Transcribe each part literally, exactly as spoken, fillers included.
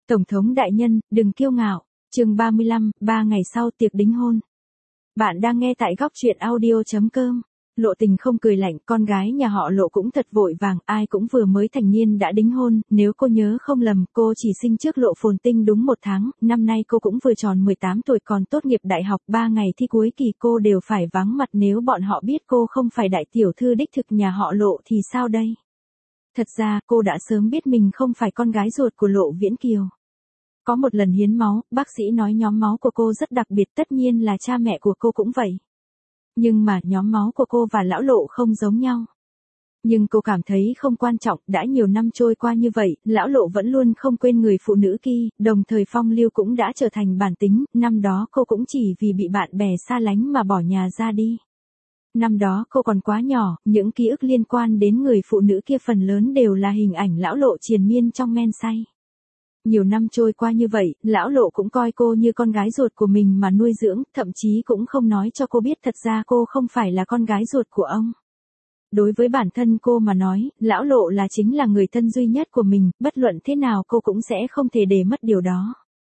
Tổng thống đại nhân, đừng kiêu ngạo. Chương ba mươi lăm, ba ngày sau tiệc đính hôn. Bạn đang nghe tại góc truyện audio chấm com. Lộ Tình không cười lạnh, con gái nhà họ Lộ cũng thật vội vàng, ai cũng vừa mới thành niên đã đính hôn, nếu cô nhớ không lầm, cô chỉ sinh trước Lộ Phồn Tinh đúng một tháng, năm nay cô cũng vừa tròn mười tám tuổi còn tốt nghiệp đại học, ba ngày thi cuối kỳ cô đều phải vắng mặt nếu bọn họ biết cô không phải đại tiểu thư đích thực nhà họ Lộ thì sao đây? Thật ra, cô đã sớm biết mình không phải con gái ruột của Lộ Viễn Kiều. Có một lần hiến máu, bác sĩ nói nhóm máu của cô rất đặc biệt, tất nhiên là cha mẹ của cô cũng vậy. Nhưng mà nhóm máu của cô và lão Lộ không giống nhau. Nhưng cô cảm thấy không quan trọng, đã nhiều năm trôi qua như vậy, lão Lộ vẫn luôn không quên người phụ nữ kia, đồng thời phong lưu cũng đã trở thành bản tính, năm đó cô cũng chỉ vì bị bạn bè xa lánh mà bỏ nhà ra đi. Năm đó cô còn quá nhỏ, những ký ức liên quan đến người phụ nữ kia phần lớn đều là hình ảnh lão Lộ triền miên trong men say. Nhiều năm trôi qua như vậy, lão Lộ cũng coi cô như con gái ruột của mình mà nuôi dưỡng, thậm chí cũng không nói cho cô biết thật ra cô không phải là con gái ruột của ông. Đối với bản thân cô mà nói, lão Lộ là chính là người thân duy nhất của mình, bất luận thế nào cô cũng sẽ không thể để mất điều đó.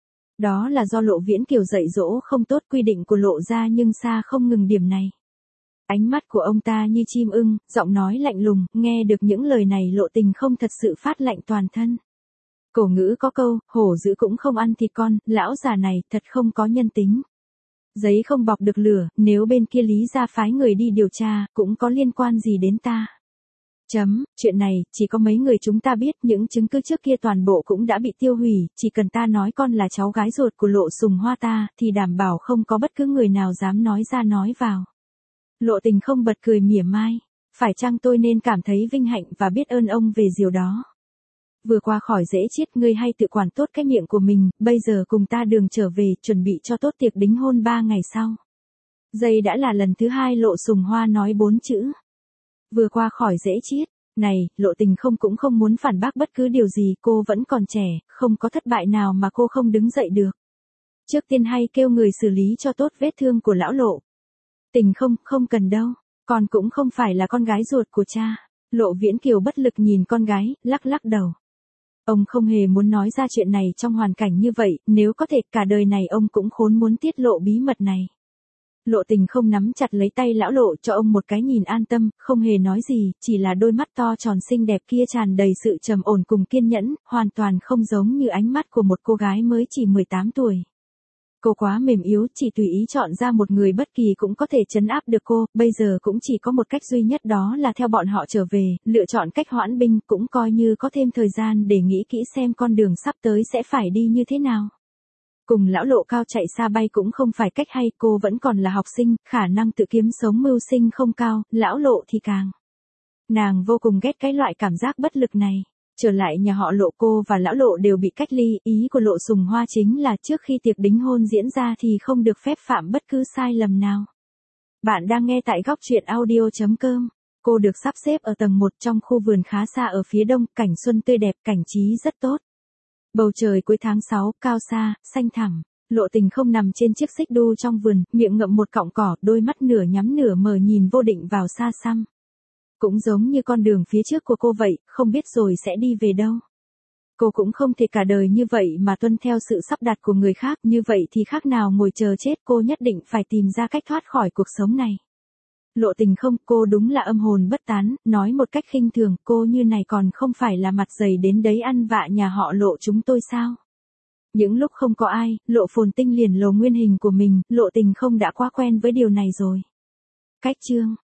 Đó là do Lộ Viễn Kiều dạy dỗ không tốt, quy định của Lộ gia nhưng xa không ngừng điểm này. Ánh mắt của ông ta như chim ưng, giọng nói lạnh lùng, nghe được những lời này Lộ Tình không thật sự phát lạnh toàn thân. Cổ ngữ có câu, hổ dữ cũng không ăn thịt con, lão già này thật không có nhân tính. Giấy không bọc được lửa, nếu bên kia Lý gia phái người đi điều tra, cũng có liên quan gì đến ta. Chấm, chuyện này, chỉ có mấy người chúng ta biết, những chứng cứ trước kia toàn bộ cũng đã bị tiêu hủy, chỉ cần ta nói con là cháu gái ruột của Lộ Sùng Hoa ta, thì đảm bảo không có bất cứ người nào dám nói ra nói vào. Lộ Tình không bật cười mỉa mai, phải chăng tôi nên cảm thấy vinh hạnh và biết ơn ông về điều đó. Vừa qua khỏi dễ chết, ngươi hay tự quản tốt cái miệng của mình, bây giờ cùng ta đường trở về, chuẩn bị cho tốt tiệc đính hôn ba ngày sau. Đây đã là lần thứ hai Lộ Sùng Hoa nói bốn chữ. Vừa qua khỏi dễ chết, này, Lộ Tình không cũng không muốn phản bác bất cứ điều gì, cô vẫn còn trẻ, không có thất bại nào mà cô không đứng dậy được. Trước tiên hay kêu người xử lý cho tốt vết thương của lão Lộ. Tình không, không cần đâu, con cũng không phải là con gái ruột của cha. Lộ Viễn Kiều bất lực nhìn con gái, lắc lắc đầu. Ông không hề muốn nói ra chuyện này trong hoàn cảnh như vậy, nếu có thể cả đời này ông cũng khốn muốn tiết lộ bí mật này. Lộ Tình không nắm chặt lấy tay lão Lộ cho ông một cái nhìn an tâm, không hề nói gì, chỉ là đôi mắt to tròn xinh đẹp kia tràn đầy sự trầm ổn cùng kiên nhẫn, hoàn toàn không giống như ánh mắt của một cô gái mới chỉ mười tám tuổi. Cô quá mềm yếu, chỉ tùy ý chọn ra một người bất kỳ cũng có thể trấn áp được cô, bây giờ cũng chỉ có một cách duy nhất đó là theo bọn họ trở về, lựa chọn cách hoãn binh, cũng coi như có thêm thời gian để nghĩ kỹ xem con đường sắp tới sẽ phải đi như thế nào. Cùng lão Lộ cao chạy xa bay cũng không phải cách hay, cô vẫn còn là học sinh, khả năng tự kiếm sống mưu sinh không cao, lão Lộ thì càng. Nàng vô cùng ghét cái loại cảm giác bất lực này. Trở lại nhà họ Lộ, cô và lão Lộ đều bị cách ly, ý của Lộ Sùng Hoa chính là trước khi tiệc đính hôn diễn ra thì không được phép phạm bất cứ sai lầm nào. Bạn đang nghe tại góc truyện audio chấm com. Cô được sắp xếp ở tầng một trong khu vườn khá xa ở phía đông, cảnh xuân tươi đẹp, cảnh trí rất tốt. Bầu trời cuối tháng sáu, cao xa, xanh thẳm. Lộ Tình không nằm trên chiếc xích đu trong vườn, miệng ngậm một cọng cỏ, đôi mắt nửa nhắm nửa mở nhìn vô định vào xa xăm. Cũng giống như con đường phía trước của cô vậy, không biết rồi sẽ đi về đâu. Cô cũng không thể cả đời như vậy mà tuân theo sự sắp đặt của người khác, như vậy thì khác nào ngồi chờ chết, cô nhất định phải tìm ra cách thoát khỏi cuộc sống này. Lộ Tình không, cô đúng là âm hồn bất tán, nói một cách khinh thường, cô như này còn không phải là mặt dày đến đấy ăn vạ nhà họ Lộ chúng tôi sao? Những lúc không có ai, Lộ Phồn Tinh liền lồ nguyên hình của mình, Lộ Tình không đã quá quen với điều này rồi. Cách chương